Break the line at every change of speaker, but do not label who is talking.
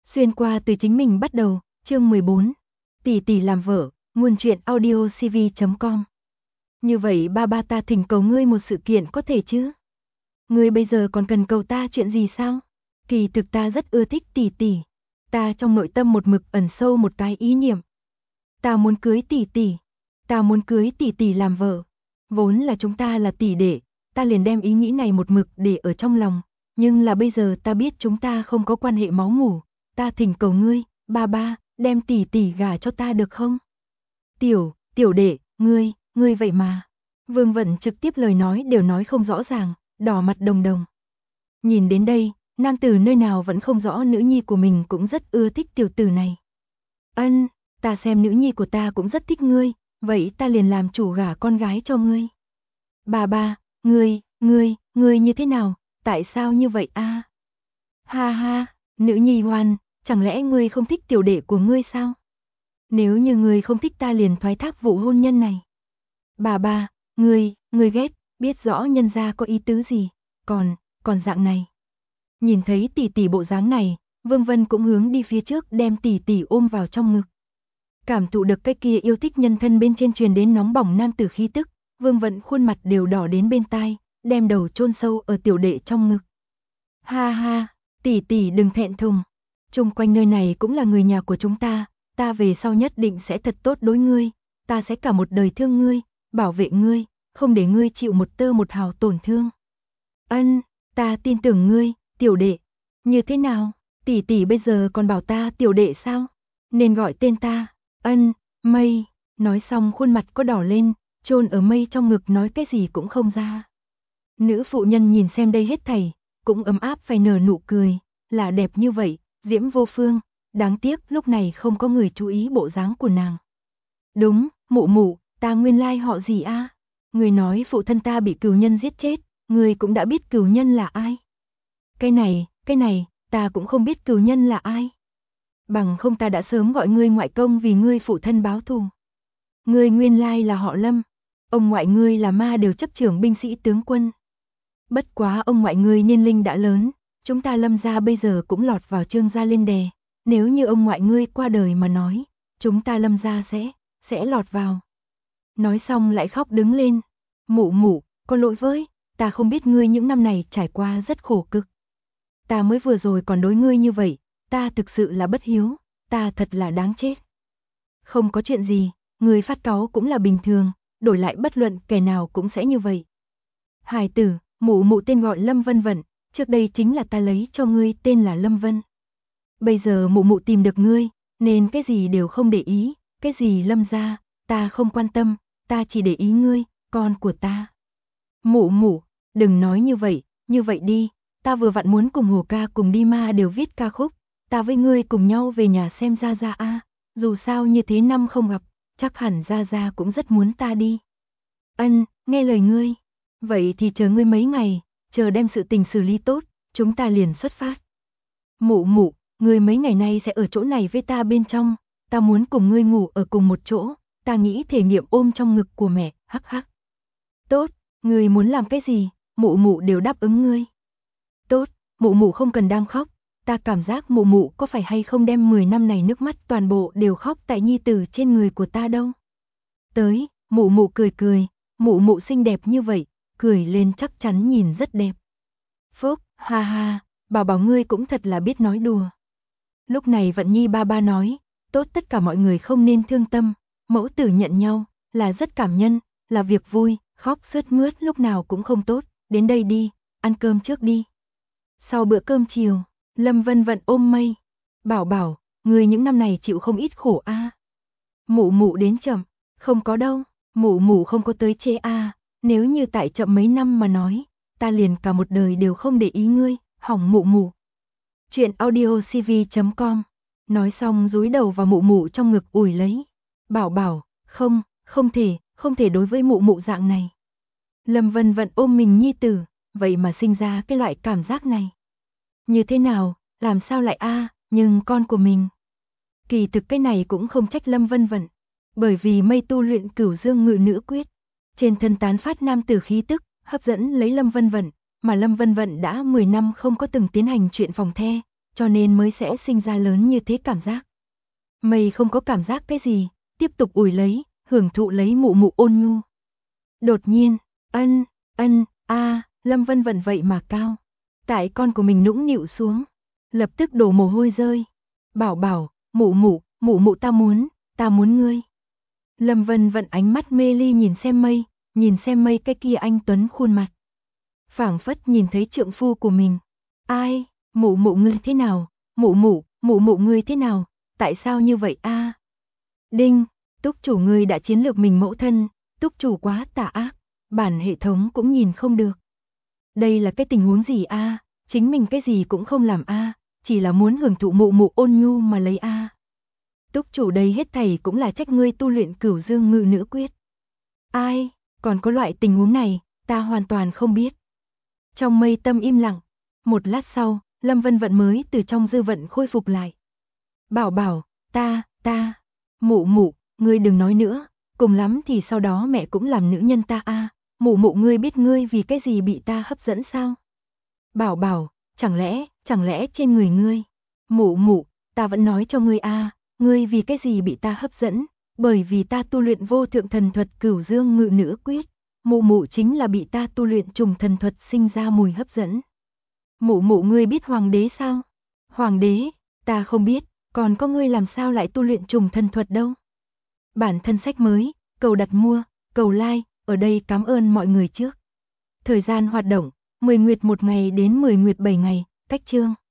Xuyên qua từ chính mình bắt đầu, chương 14. Tỷ tỷ làm vợ, nguồn truyện audiocv.com. Như vậy ba ta thỉnh cầu ngươi một sự kiện có thể chứ? Ngươi bây giờ còn cần cầu ta chuyện gì sao? Kỳ thực ta rất ưa thích tỷ tỷ. Ta trong nội tâm một mực ẩn sâu một cái ý niệm. Ta muốn cưới tỷ tỷ. Ta muốn cưới tỷ tỷ làm vợ. Vốn là chúng ta là tỷ đệ, ta liền đem ý nghĩ này một mực để ở trong lòng. Nhưng là bây giờ ta biết chúng ta không có quan hệ máu mủ. Ta thỉnh cầu ngươi, ba, đem tỷ tỷ gả cho ta được không? Tiểu đệ, ngươi vậy mà. Vương Vận trực tiếp lời nói đều nói không rõ ràng, đỏ mặt đồng đồng. Nhìn đến đây, nam tử nơi nào vẫn không rõ nữ nhi của mình cũng rất ưa thích tiểu tử này. Ân, ta xem nữ nhi của ta cũng rất thích ngươi, vậy ta liền làm chủ gả con gái cho ngươi. Ba, ngươi như thế nào, tại sao như vậy a? Ha ha, nữ nhi ngoan, chẳng lẽ ngươi không thích tiểu đệ của ngươi sao? Nếu như ngươi không thích ta liền thoái thác vụ hôn nhân này. Ba, ngươi ghét, biết rõ nhân gia có ý tứ gì, còn dạng này. Nhìn thấy tỷ tỷ bộ dáng này, Vương Vân cũng hướng đi phía trước đem tỷ tỷ ôm vào trong ngực. Cảm thụ được cái kia yêu thích nhân thân bên trên truyền đến nóng bỏng nam tử khí tức, Vương Vận khuôn mặt đều đỏ đến bên tai, đem đầu chôn sâu ở tiểu đệ trong ngực. Ha ha, tỷ đừng thẹn thùng, chung quanh nơi này cũng là người nhà của chúng ta về sau nhất định sẽ thật tốt đối ngươi, ta sẽ cả một đời thương ngươi, bảo vệ ngươi, không để ngươi chịu một tơ một hào tổn thương. Ân, ta tin tưởng ngươi, tiểu đệ. Như thế nào, tỷ bây giờ còn bảo ta tiểu đệ sao? Nên gọi tên ta. Ân, Mây. Nói xong khuôn mặt có đỏ lên, chôn ở Mây trong ngực nói cái gì cũng không ra. Nữ phụ nhân nhìn xem đây hết thảy, cũng ấm áp phải nở nụ cười, là đẹp như vậy, diễm vô phương, đáng tiếc lúc này không có người chú ý bộ dáng của nàng. Đúng, mụ, ta nguyên lai họ gì a? Người nói phụ thân ta bị cừu nhân giết chết, người cũng đã biết cừu nhân là ai. Cái này, ta cũng không biết cừu nhân là ai. Bằng không ta đã sớm gọi ngươi ngoại công vì ngươi phụ thân báo thù. Ngươi nguyên lai là họ Lâm, ông ngoại ngươi là ma đều chấp trưởng binh sĩ tướng quân. Bất quá ông ngoại ngươi niên linh đã lớn, chúng ta Lâm gia bây giờ cũng lọt vào Trương gia lên đè, nếu như ông ngoại ngươi qua đời mà nói, chúng ta Lâm gia sẽ lọt vào. Nói xong lại khóc đứng lên. Mụ, có lỗi với, ta không biết ngươi những năm này trải qua rất khổ cực. Ta mới vừa rồi còn đối ngươi như vậy, ta thực sự là bất hiếu, ta thật là đáng chết. Không có chuyện gì, ngươi phát cáu cũng là bình thường, đổi lại bất luận kẻ nào cũng sẽ như vậy. Hài tử, mụ tên gọi Lâm Vân Vận, trước đây chính là ta lấy cho ngươi tên là Lâm Vân. Bây giờ mụ tìm được ngươi, nên cái gì đều không để ý, cái gì Lâm gia, ta không quan tâm, ta chỉ để ý ngươi, con của ta. Mụ, đừng nói như vậy đi, ta vừa vặn muốn cùng Hồ ca cùng đi ma đều viết ca khúc, ta với ngươi cùng nhau về nhà xem Gia Gia a, dù sao như thế năm không gặp, chắc hẳn Gia Gia cũng rất muốn ta đi. Ân, nghe lời ngươi, vậy thì chờ ngươi mấy ngày, chờ đem sự tình xử lý tốt, chúng ta liền xuất phát. Mụ, ngươi mấy ngày nay sẽ ở chỗ này với ta bên trong, ta muốn cùng ngươi ngủ ở cùng một chỗ, ta nghĩ thể nghiệm ôm trong ngực của mẹ, hắc. Tốt, ngươi muốn làm cái gì, mụ đều đáp ứng ngươi. Tốt, mụ không cần đang khóc, ta cảm giác mụ có phải hay không đem 10 năm này nước mắt toàn bộ đều khóc tại nhi tử trên người của ta đâu. Tới, mụ cười, mụ xinh đẹp như vậy, cười lên chắc chắn nhìn rất đẹp. Phúc, ha, bảo ngươi cũng thật là biết nói đùa. Lúc này Vận Nhi ba nói, tốt tất cả mọi người không nên thương tâm, mẫu tử nhận nhau, là rất cảm nhân, là việc vui, khóc sướt mướt lúc nào cũng không tốt, đến đây đi, ăn cơm trước đi. Sau bữa cơm chiều, Lâm Vân Vận ôm Mây, bảo, người những năm này chịu không ít khổ a. Mụ đến chậm, không có đâu, mụ không có tới chê a, nếu như tại chậm mấy năm mà nói, ta liền cả một đời đều không để ý ngươi, hỏng mụ. Chuyện audiocv.com. Nói xong dúi đầu vào mụ trong ngực ủi lấy. Bảo, không thể đối với mụ dạng này. Lâm Vân Vận ôm mình nhi tử, vậy mà sinh ra cái loại cảm giác này. Như thế nào, làm sao lại nhưng con của mình. Kỳ thực cái này cũng không trách Lâm Vân Vận, bởi vì Mây tu luyện Cửu Dương Ngự Nữ Quyết, trên thân tán phát nam tử khí tức, hấp dẫn lấy Lâm Vân Vận, mà Lâm Vân Vận đã 10 năm không có từng tiến hành chuyện phòng the, cho nên mới sẽ sinh ra lớn như thế cảm giác. Mây không có cảm giác cái gì, tiếp tục ủi lấy, hưởng thụ lấy mụ mụ ôn nhu. Đột nhiên, Lâm Vân Vận vậy mà cao. Tại con của mình nũng nịu xuống, lập tức đổ mồ hôi rơi. Bảo bảo, mụ mụ ta muốn ngươi. Lâm Vân Vận ánh mắt mê ly nhìn xem mây cái kia anh tuấn khuôn mặt. Phảng phất nhìn thấy trượng phu của mình. Ai, mụ ngươi thế nào, mụ ngươi thế nào, tại sao như vậy a? Đinh, túc chủ ngươi đã chiến lược mình mẫu thân, túc chủ quá tà ác, bản hệ thống cũng nhìn không được. Đây là cái tình huống gì a? Chính mình cái gì cũng không làm a, chỉ là muốn hưởng thụ mụ ôn nhu mà lấy a. Túc chủ đây hết thảy cũng là trách ngươi tu luyện Cửu Dương Ngự Nữ Quyết. Ai, còn có loại tình huống này, ta hoàn toàn không biết. Trong mây tâm im lặng, một lát sau, Lâm Vân Vận mới từ trong dư vận khôi phục lại. Bảo bảo, mụ, ngươi đừng nói nữa, cùng lắm thì sau đó mẹ cũng làm nữ nhân ta a. Mụ ngươi biết ngươi vì cái gì bị ta hấp dẫn sao? Bảo bảo, chẳng lẽ trên người ngươi? Mụ, ta vẫn nói cho ngươi a, ngươi vì cái gì bị ta hấp dẫn? Bởi vì ta tu luyện vô thượng thần thuật Cửu Dương Ngự Nữ Quyết. Mụ chính là bị ta tu luyện trùng thần thuật sinh ra mùi hấp dẫn. Mụ ngươi biết hoàng đế sao? Hoàng đế, ta không biết, còn có ngươi làm sao lại tu luyện trùng thần thuật đâu? Bản thân sách mới, cầu đặt mua, cầu like, ở đây cảm ơn mọi người trước. Thời gian hoạt động, 10 nguyệt 1 ngày đến 10 nguyệt 7 ngày, cách chương.